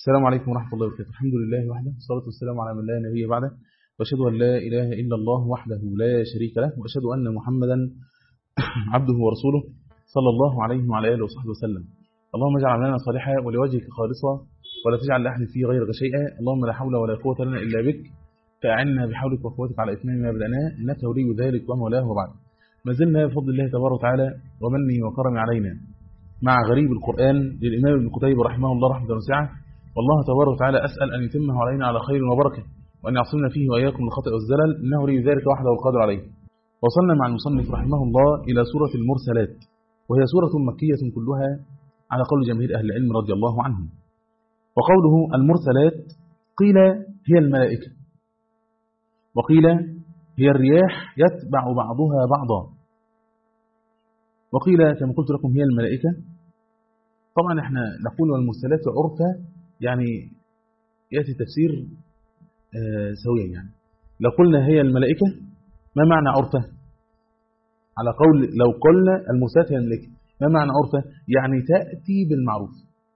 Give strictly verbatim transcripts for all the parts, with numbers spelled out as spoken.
السلام عليكم ورحمة الله وبركاته. الحمد لله وحده، والصلاة والسلام على من لا نبي بعده، وأشهد أن لا إله إلا الله وحده لا شريك له، وأشهد أن محمدا عبده ورسوله صلى الله عليه وعلى آله وصحبه وسلم. اللهم اجعل عملنا صالحا ولوجهك خالصا ولا تجعل لأحد فيه غيرك شيئا. اللهم لا حول ولا قوة لنا إلا بك، فأعنا بحولك وقوتك على إتمام ما بدأناه، إنك ولي ذلك ومولاه. وبعد، ما زلنا بفضل الله تبارك وتعالى ومنه وكرمه علينا مع غريب القرآن للإمام ابن قتيبة رحمه الله رحمة واسعة. والله تبارك وتعالى أسأل أن يتمه علينا على خير وبركة، وأن يعصمنا فيه وإياكم الخطأ والزلل، إنه لي ذلك وحده والقادر عليه. وصلنا مع المصنف رحمه الله إلى سورة المرسلات، وهي سورة مكية كلها على قول جماهير أهل العلم رضي الله عنهم. وقوله المرسلات قيل هي الملائكة، وقيل هي الرياح يتبع بعضها بعضا، وقيل كما قلت لكم هي الملائكة. طبعا احنا نقول والمرسلات عرفا، يعني يأتي تفسير آه سويا. يعني لو قلنا هي الملائكة ما معنى عرفا؟ على قول لو قلنا المرسلات هي الملائكة ما معنى عرفا؟ يعني تأتي بالمعروف،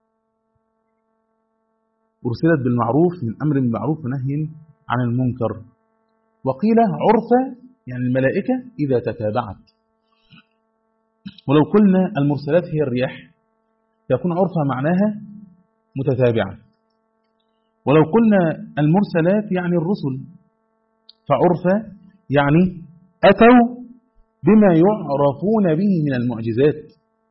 أرسلت بالمعروف، من أمر بالمعروف ونهي عن المنكر. وقيل عرفا يعني الملائكة إذا تتابعت. ولو قلنا المرسلات هي الرياح يكون عرفها معناها متتابعة. ولو قلنا المرسلات يعني الرسل، فعرفا يعني أتوا بما يعرفون به من المعجزات.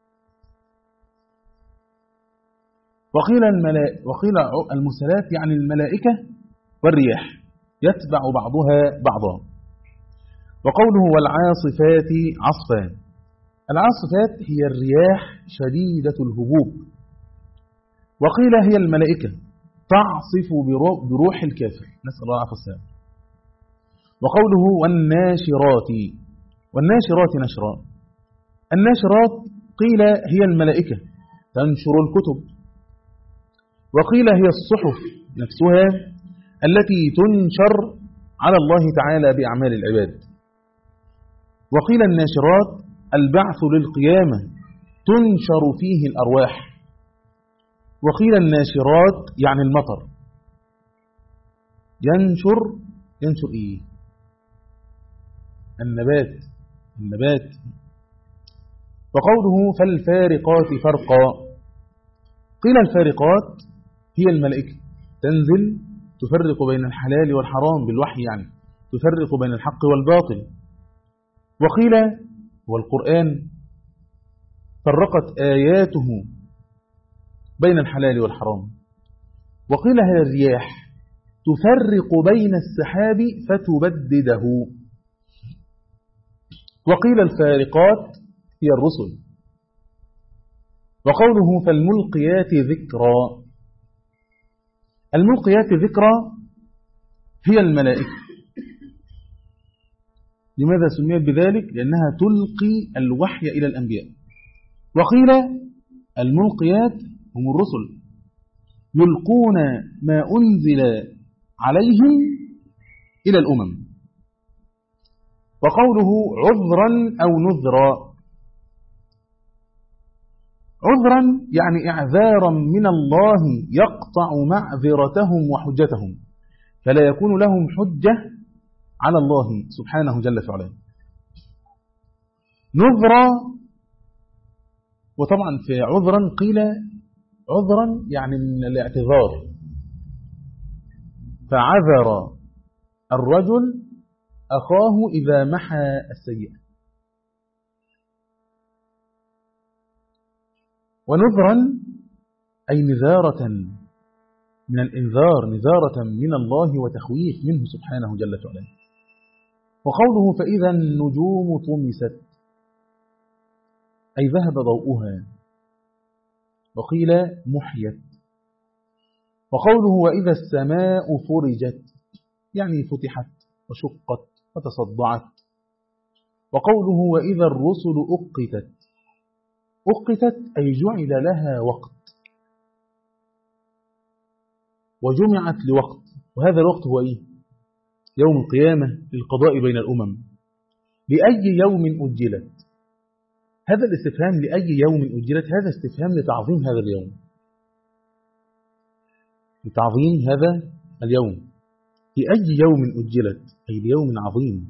وقيل, وقيل المرسلات يعني الملائكة والرياح يتبع بعضها بعضا. وقوله والعاصفات عصفا، العاصفات هي الرياح شديدة الهبوب. وقيل هي الملائكة تعصف بروح الكافر، نسأل الله العافية والسلام. وقوله والناشرات، والناشرات نشرا، الناشرات قيل هي الملائكة تنشر الكتب. وقيل هي الصحف نفسها التي تنشر على الله تعالى بأعمال العباد. وقيل الناشرات البعث للقيامة تنشر فيه الأرواح. وقيل الناشرات يعني المطر، ينشر ينشر إيه؟ النبات النبات وقوله فالفارقات فرقا، قيل الفارقات هي الملائكة تنزل تفرق بين الحلال والحرام بالوحي، يعني تفرق بين الحق والباطل. وقيل والقرآن فرقت آياته بين الحلال والحرام. وقيل هي الرياح تفرق بين السحاب فتبدده. وقيل الفارقات هي الرسل. وقوله فالملقيات ذكرا، الملقيات ذكرا هي الملائكة. لماذا سميت بذلك؟ لأنها تلقي الوحي إلى الأنبياء. وقيل الملقيات هم الرسل يلقون ما أنزل عليهم إلى الأمم. وقوله عذرا أو نذرا، عذرا يعني إعذارا من الله يقطع معذرتهم وحجتهم، فلا يكون لهم حجة على الله سبحانه جل في علاه. نذرا، وطبعا في عذرا قيل عذرا يعني من الاعتذار، فعذر الرجل أخاه إذا محى السيئة. ونذرا أي نذارة من الإنذار، نذارة من الله وتخويف منه سبحانه جل في علاه. وقوله فإذا النجوم طمست أي ذهب ضوءها. وقيل محيت. وقوله وإذا السماء فرجت يعني فتحت وشقت وتصدعت. وقوله وإذا الرسل أقتت، أقتت أي جعل لها وقت وجمعت لوقت، وهذا الوقت هو إيه؟ يوم القيامة للقضاء بين الأمم. لأي يوم أجلت؟ هذا الاستفهام لأي يوم أجلت هذا استفهام لتعظيم هذا اليوم. بتعظيم هذا اليوم. في أي يوم أجلت؟ أي اليوم عظيم.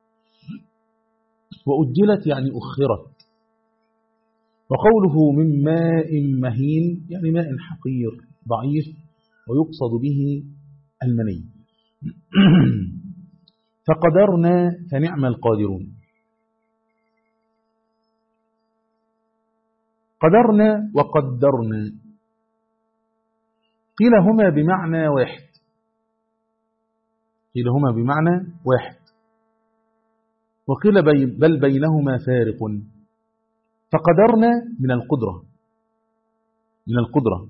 وأجلت يعني أخرت. وقوله من ماء مهين يعني ماء حقير ضعيف، ويقصد به المني. فقدرنا فنعم القادرون. قدرنا وقدرنا قيل هما بمعنى واحد، قيل هما بمعنى واحد، وقيل بي بل بينهما فارق. فقدرنا من القدرة، من القدرة،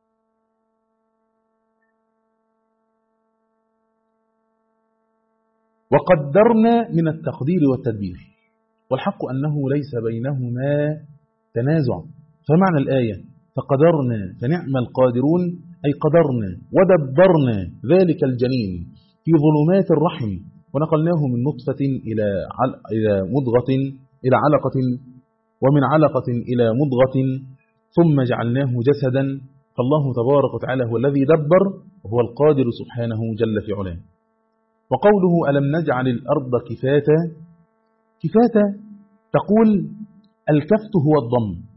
وقدرنا من التقدير والتدبير، والحق أنه ليس بينهما تنازع. فمعنى الآية فقدرنا فنعم القادرون أي قدرنا ودبرنا ذلك الجنين في ظلمات الرحم، ونقلناه من نطفة إلى إلى مضغة إلى علقة، ومن علقة إلى مضغة، ثم جعلناه جسدا. فالله تبارك وتعالى هو الذي دبر، وهو القادر سبحانه جل في علاه. وقوله ألم نجعل الأرض كفاتا، كفاتا تقول الكفت هو الضم،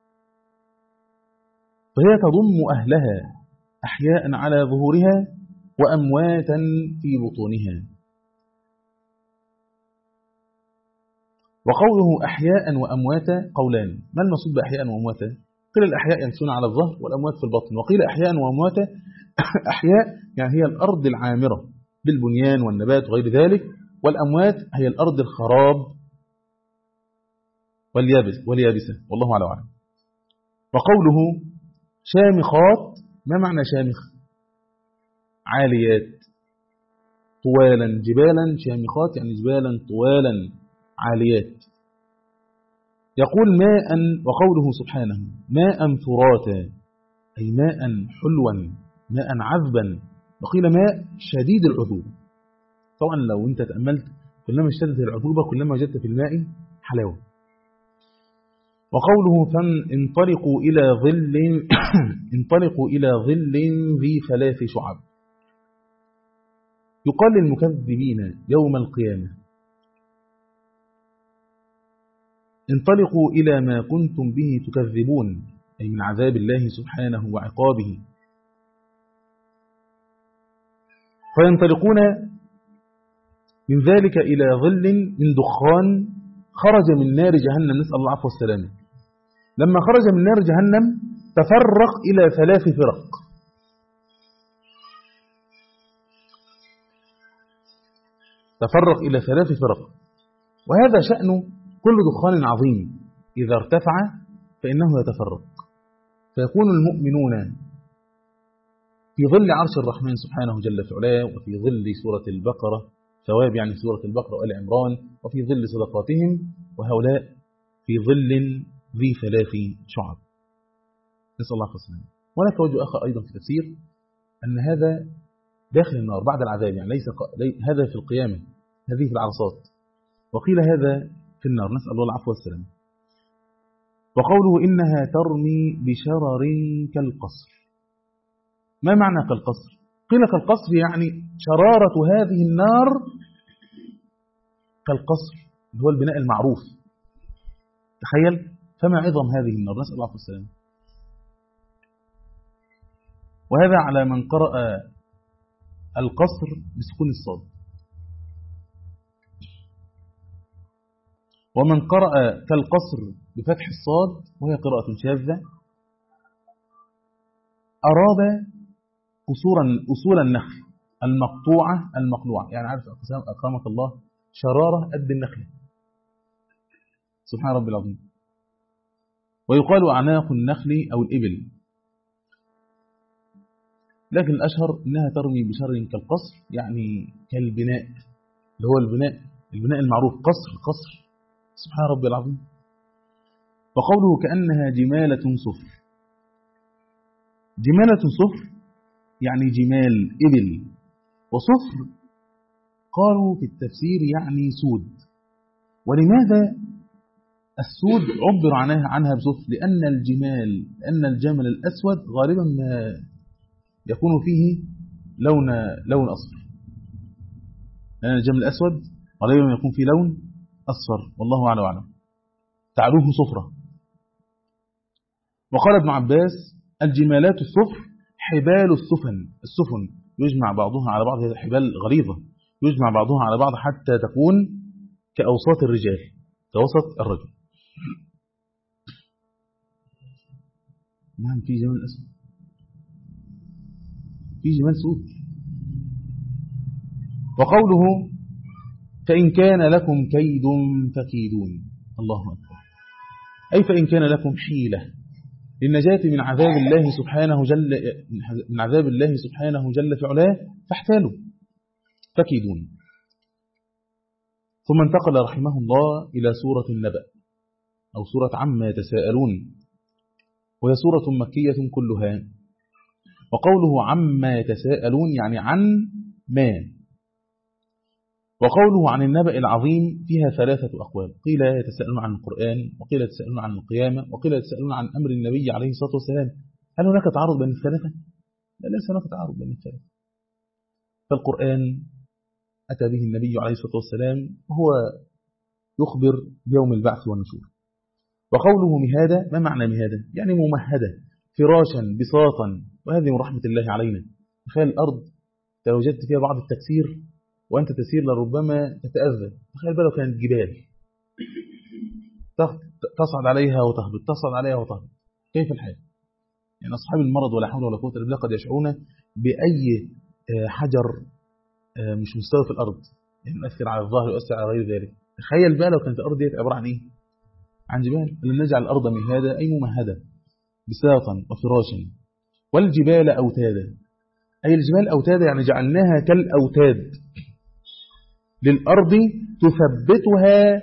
فهي تضم أهلها أحياء على ظهورها وأمواتا في بطونها. وقوله أحياء وأمواتا قولان، ما المقصود بأحياء وأمواتا؟ قيل الأحياء يمشون على الظهر والأموات في البطن، وقيل أحياء وأمواتا أحياء يعني هي الأرض العامرة بالبنيان والنبات وغير ذلك، والأموات هي الأرض الخراب واليابس واليابسة، والله على أعلم. وقوله شامخات، ما معنى شامخ؟ عاليات طوالا جبالا، شامخات يعني جبالا طوالا عاليات. يقول ماء، وقوله سبحانه ماء فراتا أي ماء حلوا ماء عذبا، وقيل ماء شديد العذوبة. طبعا لو انت تأملت كلما اشتدت العذوبة كلما وجدت في الماء حلاوة. وقوله فانطلقوا إلى ظل انطلقوا إلى ظل ذي ثلاث شعب، يقال للمكذبين يوم القيامة انطلقوا إلى ما كنتم به تكذبون، أي من عذاب الله سبحانه وعقابه. فينطلقون من ذلك إلى ظل من دخان خرج من نار جهنم، نسأل الله العفو والسلامة. لما خرج من نار جهنم تفرق إلى ثلاث فرق، تفرق إلى ثلاث فرق، وهذا شأن كل دخان عظيم، إذا ارتفع فإنه يتفرق، فيكون المؤمنون في ظل عرش الرحمن سبحانه جل في علاه، وفي ظل سورة البقرة ثواب يعني سورة البقرة وآل عمران، وفي ظل صدقاتهم، وهؤلاء في ظل ذي ثلاث شعب، نسأل الله السلامة. وهناك وجه آخر أيضا في التفسير أن هذا داخل النار بعد العذاب، يعني ليس هذا في القيامة، هذه في العرصات، وقيل هذا في النار، نسأل الله العفو والسلامة. وقوله إنها ترمي بشرر كالقصر، ما معنى كالقصر؟ قيل كالقصر يعني شرارة هذه النار كالقصر اللي هو البناء المعروف، تخيل، فما عظم هذه النار، نسأل الله السلامة. وهذا على من قرأ القصر بسكون الصاد، ومن قرأ كالقصر بفتح الصاد وهي قراءة شاذة أراد أصول أصول النخل المقطوعة المقلوعة، يعني عارف أكرمك الله شرارة قد النخلة، سبحان ربي العظيم. ويقال أعناق النخل أو الإبل، لكن الأشهر أنها ترمي بشر كالقصر، يعني كالبناء اللي هو البناء البناء المعروف، قصر قصر، سبحان ربي العظيم. وقوله كأنها جمالة صفر، جمالة صفر يعني جمال إبل، وصفر قالوا في التفسير يعني سود. ولماذا السود عبر عنها عنها بصفر؟ لأن الجمال لأن الجمل الأسود غالبا ما يكون فيه لون لون أصفر، لأن الجمل الأسود غالبا يكون فيه لون أصفر، والله أعلم وأعلم. تعلوه صفرة. وقال ابن عباس: الجمالات الصفر حبال السفن، السفن يجمع بعضها على بعض، هذه حبال غليظة يجمع بعضها على بعض حتى تكون كأوساط الرجال، كوسط الرجل. نعم في جمال أسود، في جمال سود. وقوله: فإن كان لكم كيد فكيدون، الله أكبر، أي فإن كان لكم حيلة للنجاة من عذاب الله سبحانه جل من عذاب الله سبحانه جل في علاه فاحتالوا فكيدون. ثم انتقل رحمه الله إلى سورة النبأ أو سورة عما يتساءلون، وهي سورة مكية كلها. وقوله عما يتساءلون يعني عن ما. وقوله عن النبأ العظيم فيها ثلاثة أقوال، قيل يتساءلون عن القرآن، وقيل يتساءلون عن القيامة، وقيل يتساءلون عن أمر النبي عليه الصلاة والسلام. هل هناك تعارض بين الثلاثة؟ لا، ليس هناك تعارض بين الثلاثة. فالقرآن أتى به النبي عليه الصلاة والسلام وهو يخبر بيوم البعث والنشور. وقوله مهادة، ما معنى مهادة؟ يعني ممهدة، فراشا بساطا، وهذه من رحمة الله علينا. تخيل الأرض لو وجدت فيها بعض التكسير وأنت تسير لربما تتأذى، تخيل بقى لو كانت جبال تصعد عليها وتهبط، تصعد عليها وتهبط، كيف الحال؟ يعني أصحاب المرض ولا حول ولا قوة إلا بالله قد يشعرون بأي حجر مش مستوي في الأرض، يعني يؤثر على الظهر ويؤثر على غير ذلك. تخيل بقى لو كانت الأرض دي عبارة عن إيه؟ عن جبال. لم نجعل الأرض مهادا أي ممهدة بساطا وفراشا، والجبال أوتادا، أي الجبال أوتادا يعني جعلناها كالأوتاد للأرض تثبتها،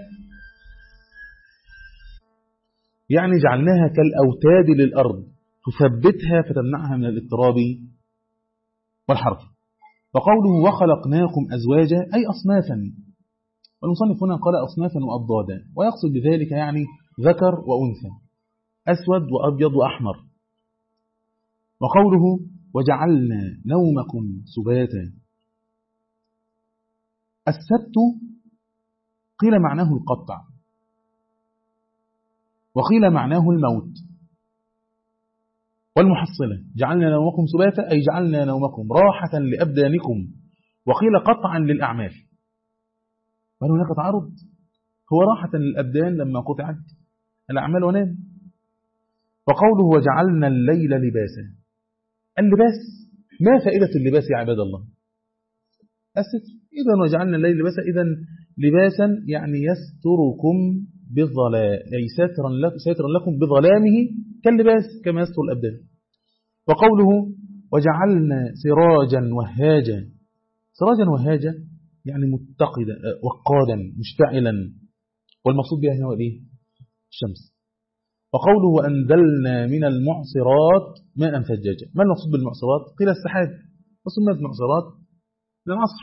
يعني جعلناها كالأوتاد للأرض تثبتها فتمنعها من الاضطراب والحرف. وقوله وخلقناكم أزواجا أي أصنافا، والمصنف هنا قال أصنافا وأضدادا، ويقصد بذلك يعني ذكر وأنثى، أسود وأبيض وأحمر. وقوله وجعلنا نومكم سباتا، السبت قيل معناه القطع، وقيل معناه الموت. والمحصلة جعلنا نومكم سباتا أي جعلنا نومكم راحة لأبدانكم، وقيل قطعا للأعمال. وهل هناك تعارض؟ هو راحة للأبدان لما قطعت الأعمال ونام. وقوله وجعلنا الليل لباسا، اللباس ما فائدة اللباس يا عباد الله؟ الستر. إذن وجعلنا الليل لباسا، إذن لباسا يعني يستركم بالظلام، أي ساترا لكم, ساترا لكم بظلامه كاللباس كما يستر الأبدان. وقوله وجعلنا سراجا وهاجا، سراجا وهاجا يعني متقدا وقادا مشتعلا، والمقصود بها هنا الايه؟ الشمس. وقوله وأنزلنا من المعصرات ماء ثجاجا، ما المقصود بالمعصرات؟ قيل السحاب، وسميت معصرات للعصر.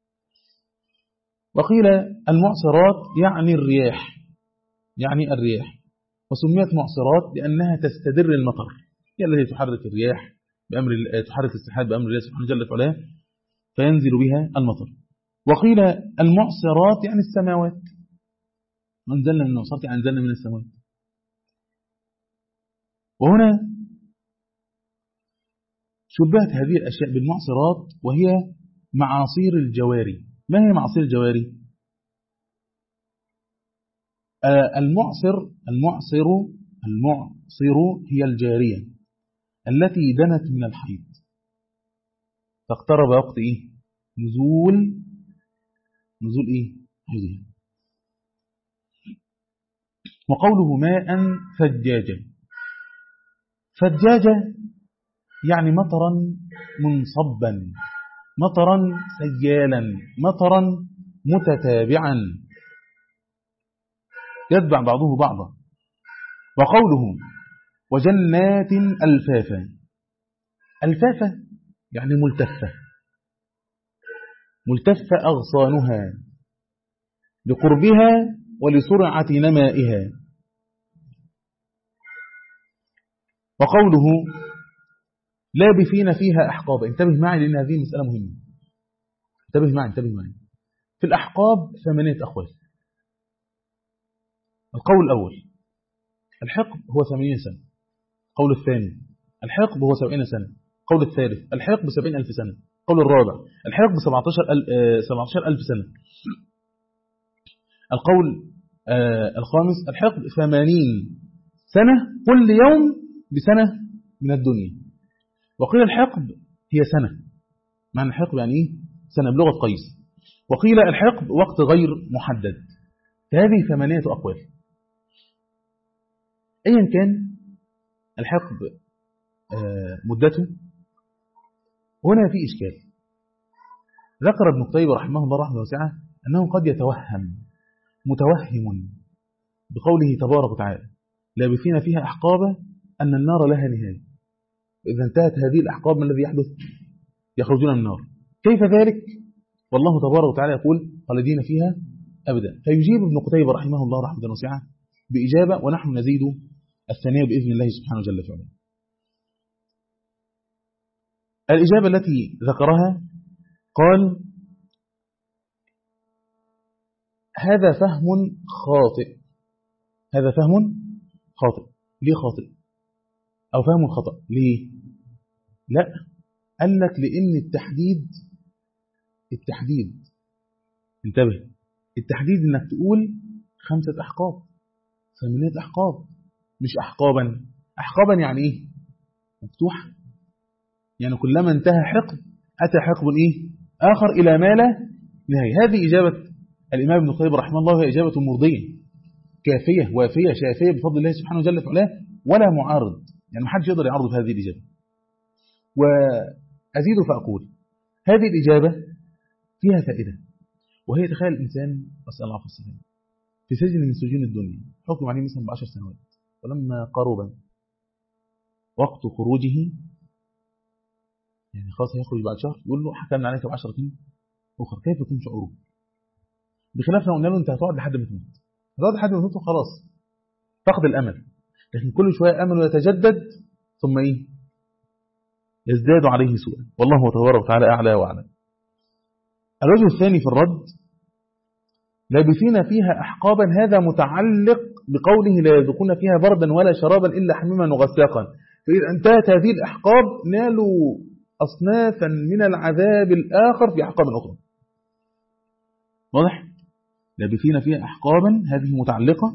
وقيل المعصرات يعني الرياح، يعني الرياح، وسميت معصرات لأنها تستدر المطر، هي التي تحرك الرياح بأمر تحرك السحاب بأمر الله سبحانه وتعالى عليه فينزل بها المطر. وقيل المعصرات يعني السماوات، أنزلنا من المعصرات يعني أنزلنا من السماوات. وهنا شبهت هذه الأشياء بالمعصرات وهي معاصير الجواري. ما هي معاصير الجواري؟ آه المعصر المعصر المعصر هي الجارية التي دنت من الحيض فاقترب وقت إيه؟ نزول نزول إيه؟ حيضها. وقوله ماء ثجاجا، ثجاجا يعني مطرا منصبا، مطرا سيالا، مطرا متتابعا يتبع بعضه بعضا. وقوله وجنات ألفافا، ألفافا يعني ملتفة، ملتفة أغصانها لقربها ولسرعة نمائها. وقوله لابثين فيها أحقابا. انتبه معي لأن هذه مسألة مهمة. انتبه معي انتبه معي في الأحقاب ثمانية أقوال. القول الأول الحقب هو ثمانين سنة. القول الثاني الحقب هو سبعين سنة. القول الثالث الحقب سبعين ألف سنة. القول الرابع الحقب سبعة عشر ألف سنة. القول آه الخامس الحقب ثمانين سنة كل يوم بسنة من الدنيا. وقيل الحقب هي سنة. معنى الحقب يعني إيه؟ سنة بلغة قيس. وقيل الحقب وقت غير محدد. هذه ثمانية أقوال. أيا كان الحقب آه مدته، هنا في إشكال. ذكر ابن قتيبة رحمه الله رحمه واسعة أنه قد يتوهم متوهم بقوله تبارك وتعالى لابثين فيها أحقابا أن النار لها نهاية، إذا انتهت هذه الأحقاب ما الذي يحدث؟ يخرجون من النار. كيف ذلك؟ والله تبارك وتعالى يقول خالدين فيها أبدا. فيجيب ابن قتيبة رحمه الله رحمة واسعة بإجابة، ونحن نزيد الثانية بإذن الله سبحانه جل وعلا. الإجابة التي ذكرها قال هذا فهم خاطئ. هذا فهم خاطئ. ليه خاطئ؟ أو فهم خطأ. ليه؟ لا، قال لك لأن التحديد التحديد انتبه، التحديد انك تقول خمسة أحقاب ثمانية أحقاب، مش أحقابا. أحقابا يعني إيه؟ مفتوحة، يعني كلما انتهى حقب أتى حقب إيه؟ آخر إلى ما لا نهاية. هذه إجابة الإمام ابن قتيبة رحمه الله، وهي إجابة مرضية كافية وافية شافية بفضل الله سبحانه جل وعلا، ولا معارض، يعني ما حدش يقدر يعرض في هذه الإجابة. وأزيد فأقول هذه الإجابة فيها فائدة، وهي تخيل الإنسان أسأل الله السلامة في سجن من سجون الدنيا حكم عليه مثلا بعشر سنوات، ولما قرب وقت خروجه يعني خلاص هيخرج بعد شهر، يقول له حكمنا عليك بعشرة سنين أخرى، كيف يكون شعوره؟ بخلاف لو قلنا له أنت هتقعد لحد ما تموت، هتقعد لحد ما تموت وخلاص فقد الأمل، لكن كل شوية أمله يتجدد ثم إيه؟ يزداد عليه سوءا. والله تبارك وتعالى أعلى وأعلى. الوجه الثاني في الرد لابثين فيها أحقابا، هذا متعلق بقوله لا يذوقون فيها بردا ولا شرابا إلا حميما وغساقا، فإذا انتهت هذه الأحقاب نالوا أصنافا من العذاب الآخر في أحقاب أخرى. واضح؟ لابثين فيها أحقابا هذه متعلقة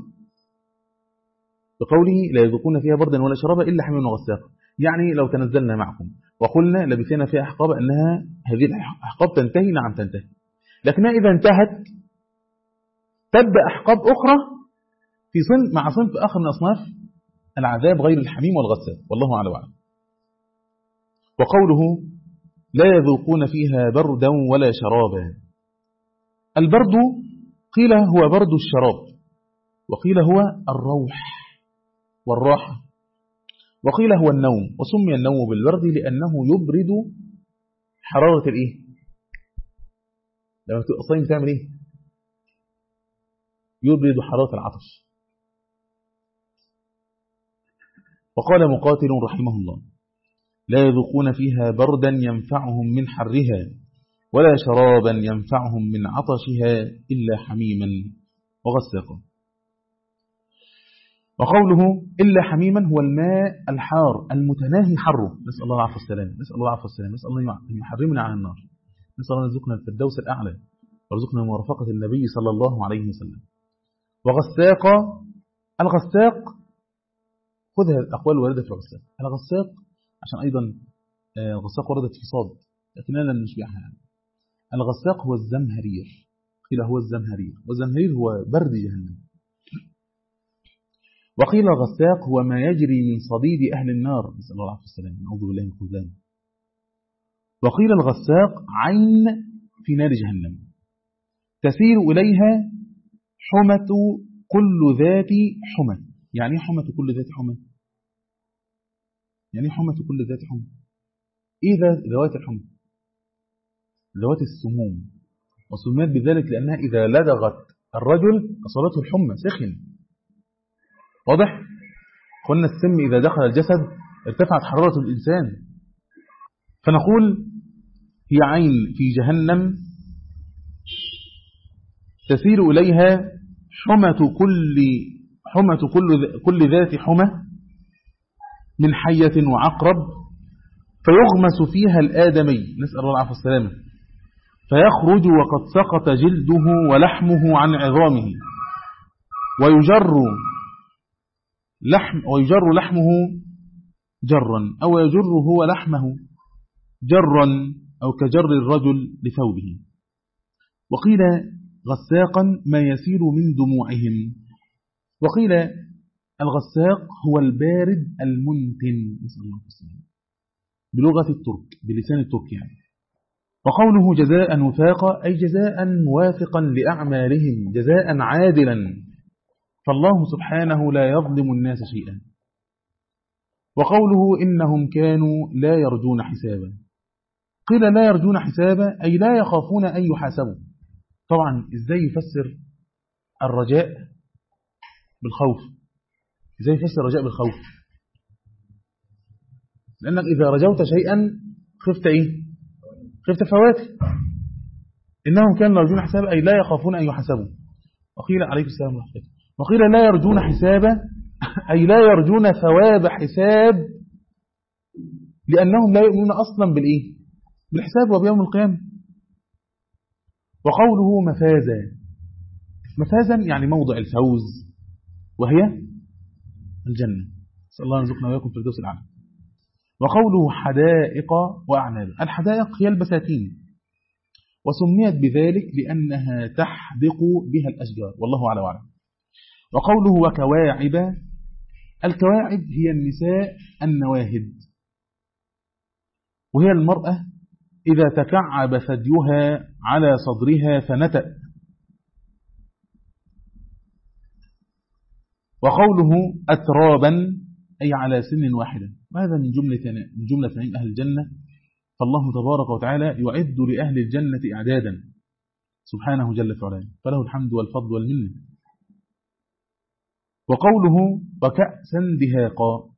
بقوله لا يذوقون فيها بردا ولا شرابا إلا حميما وغساقا. يعني لو تنزلنا معكم وقلنا لابثين فيها أحقاب أنها هذه الأحقاب تنتهي، نعم تنتهي، لكنها إذا انتهت تبدأ أحقاب أخرى في صنف مع صنف آخر من أصناف العذاب غير الحميم والغساق، والله أعلم وأعلم. وقوله لا يذوقون فيها بردا ولا شرابا، البرد قيل هو برد الشراب، وقيل هو الروح والراحة، وقيل هو النوم، وسمي النوم بالبرد لأنه يبرد حرارة الإيه؟ لما تبقى صايم تعمل إيه؟ يبرد حرارة العطش. وقال مقاتل رحمه الله لا يذوقون فيها بردا ينفعهم من حرها ولا شرابا ينفعهم من عطشها إلا حميما وغساقا. وقوله إلا حميما هو الماء الحار المتناهي حره، نسأل الله العافية والسلام، نسأل الله العافية والسلام، نسأل الله أن يحرمنا عن النار، نسأل الله أن يرزقنا الفردوس الأعلى ويرزقنا مرافقة النبي صلى الله عليه وسلم. وغساقا، الغساق خذها الأقوال الواردة في الغساق. الغساق عشان أيضا الغساق وردت في صاد لكننا لن نشبعها يعني. الغساق هو الزمهرير، قيل هو الزمهرير، والزمهرير هو برد جهنم. وقيل الغساق هو ما يجري من صديد أهل النار، نسأل الله العافية والسلام، نعوذ بالله من الخذلان. وقيل الغساق عين في نار جهنم تسير إليها حمة كل ذات حمى. يعني حمة كل ذات حمى؟ يعني حمة كل ذات حمى إيه ذوات الحمى؟ ذوات السموم، وسميت بذلك لأنها إذا لدغت الرجل أصابته الحمى سخن. واضح؟ قلنا السم إذا دخل الجسد ارتفعت حرارة الإنسان، فنقول هي عين في جهنم تسير إليها حمة كل حمة كل كل ذات حمى من حية وعقرب، فيغمس فيها الآدمي، نسأل الله العافية والسلامة، فيخرج وقد سقط جلده ولحمه عن عظامه، ويجر لحم ويجر لحمه جرا، أو يجر هو لحمه جرا، أو كجر الرجل لثوبه. وقيل غساقا ما يسير من دموعهم. وقيل الغساق هو البارد المنتن، نسأل الله السلامة، بلغة الترك، بلسان الترك يعني. وقوله جزاء وفاقا أي جزاء موافقا لأعمالهم، جزاء عادلا، فالله سبحانه لا يظلم الناس شيئا. وقوله إنهم كانوا لا يرجون حسابا، قيل لا يرجون حسابا أي لا يخافون أن يحاسبوا. طبعا إزاي يفسر الرجاء بالخوف؟ إزاي يفسر الرجاء بالخوف؟ لأنك إذا رجوت شيئا خفت إيه؟ خفت فواته. إنهم كانوا يرجون حسابا أي لا يخافون أن يحاسبوا. وقيل عليه السلام ورحمة، وقيل لا يرجون حسابا أي لا يرجون ثواب حساب، لأنهم لا يؤمنون أصلا بالإيه؟ بالحساب وبيوم القيامة. وقوله مفازا، مفازا يعني موضع الفوز، وهي الجنة، نسأل الله يرزقنا وإياكم في الفردوس الأعلى. وقوله حدائق وأعناب، الحدائق هي البساتين، وسميت بذلك لأنها تحدق بها الأشجار، والله أعلم وأعلم. وقوله وكواعب، الكواعب هي النساء النواهد، وهي المرأة إذا تكعب ثديها على صدرها فنتأ. وقوله أترابا أي على سن واحدة، وهذا من جملة من جملة نعيم أهل الجنة، فالله تبارك وتعالى يعد لأهل الجنة إعدادا سبحانه جل وعلا، فله الحمد والفضل والمنة. وقوله وكأسا دهاقا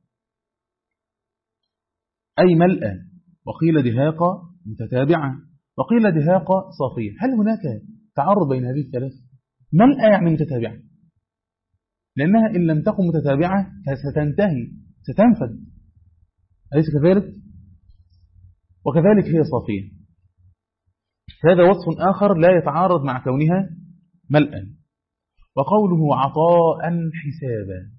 أي ملأ، وقيل دهاقا متتابعة، وقيل دهاقا صافية. هل هناك تعارض بين هذه الثلاث؟ ملأ يعني متتابعة، لأنها إن لم تكن متتابعة ستنتهي، ستنفد، أليس كذلك؟ وكذلك هي صافية. هذا وصف آخر لا يتعارض مع كونها ملأ. وقوله عطاء حسابا،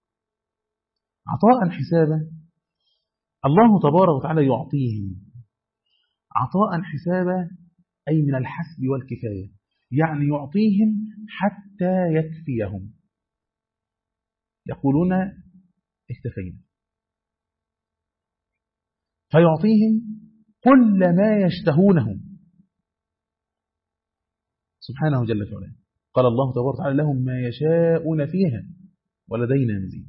عطاء حسابا الله تبارك وتعالى يعطيهم عطاء حسابا أي من الحسب والكفاية، يعني يعطيهم حتى يكفيهم، يقولون اكتفينا، فيعطيهم كل ما يشتهونه سبحانه جل وعلا. قال الله تبارك وتعالى لهم ما يشاءون فيها ولدينا مزيد.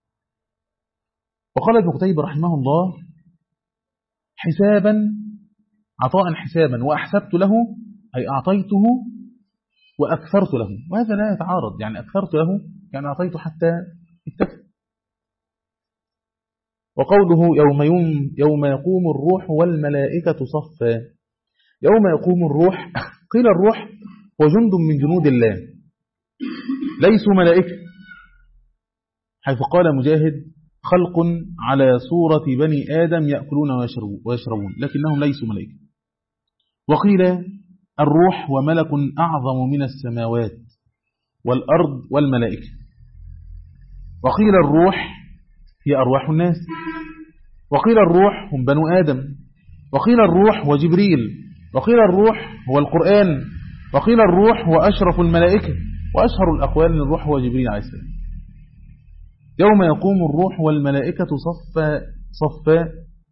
وقال ابن قتيبة رحمه الله حسابا عطاء حسابا، وأحسبت له أي أعطيته وأكثرت له، وهذا لا يتعارض، يعني أكثرت له يعني أعطيته حتى اكتفى. وقوله يوم, يوم, يوم يقوم الروح والملائكة صفا، يوم يقوم الروح قيل الروح هو جند من جنود الله ليسوا ملائكة، حيث قال مجاهد خلق على صورة بني آدم يأكلون ويشربون لكنهم ليسوا ملائكة. وقيل الروح وملك أعظم من السماوات والأرض والملائكة. وقيل الروح هي أرواح الناس، وقيل الروح هم بنو آدم، وقيل الروح هو جبريل، وقيل الروح هو القرآن، وقيل الروح هو أشرف الملائكة، وأشهر الأقوال أن الروح هو جبريل عليه السلام. يوم يقوم الروح والملائكة صفا صفا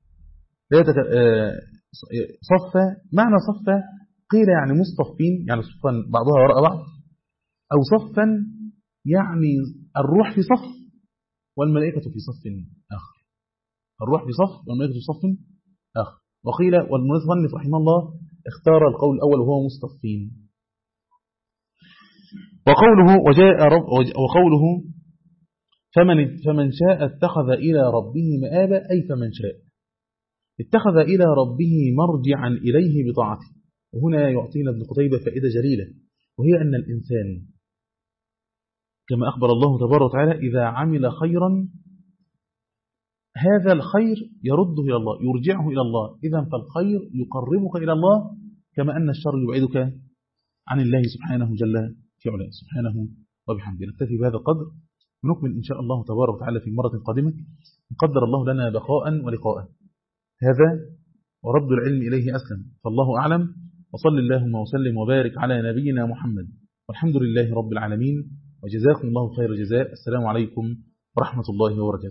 صفا، معنى صفا قيل يعني مصطفين، يعني صفا بعضها وراء بعض، أو صفا يعني الروح في صف والملائكة في صف آخر، الروح في صف والملائكة في صف آخر. وقيل والمصنف رحمه الله اختار القول الأول وهو مصطفين. وقوله وجاء رب وقوله فمن فمن شاء اتخذ إلى ربه مآبا أي فمن شاء، اتخذ إلى ربه مرجعا إليه بطاعته. وهنا يعطينا ابن قتيبة فائدة جليلة، وهي أن الإنسان كما أخبر الله تبارك وتعالى إذا عمل خيرا هذا الخير يرده إلى الله، يرجعه إلى الله. إذن فالخير يقربك إلى الله كما أن الشر يبعدك عن الله سبحانه جل في علاه سبحانه وبحمده. نكتفي بهذا القدر ونكمل إن شاء الله تبارك وتعالى في مرة قادمة، قدر الله لنا بقاء ولقاء. هذا ورد العلم إليه أسلم، فالله أعلم، وصل اللهم وسلم وبارك على نبينا محمد، والحمد لله رب العالمين، وجزاكم الله خير جزاء. السلام عليكم ورحمة الله وبركاته.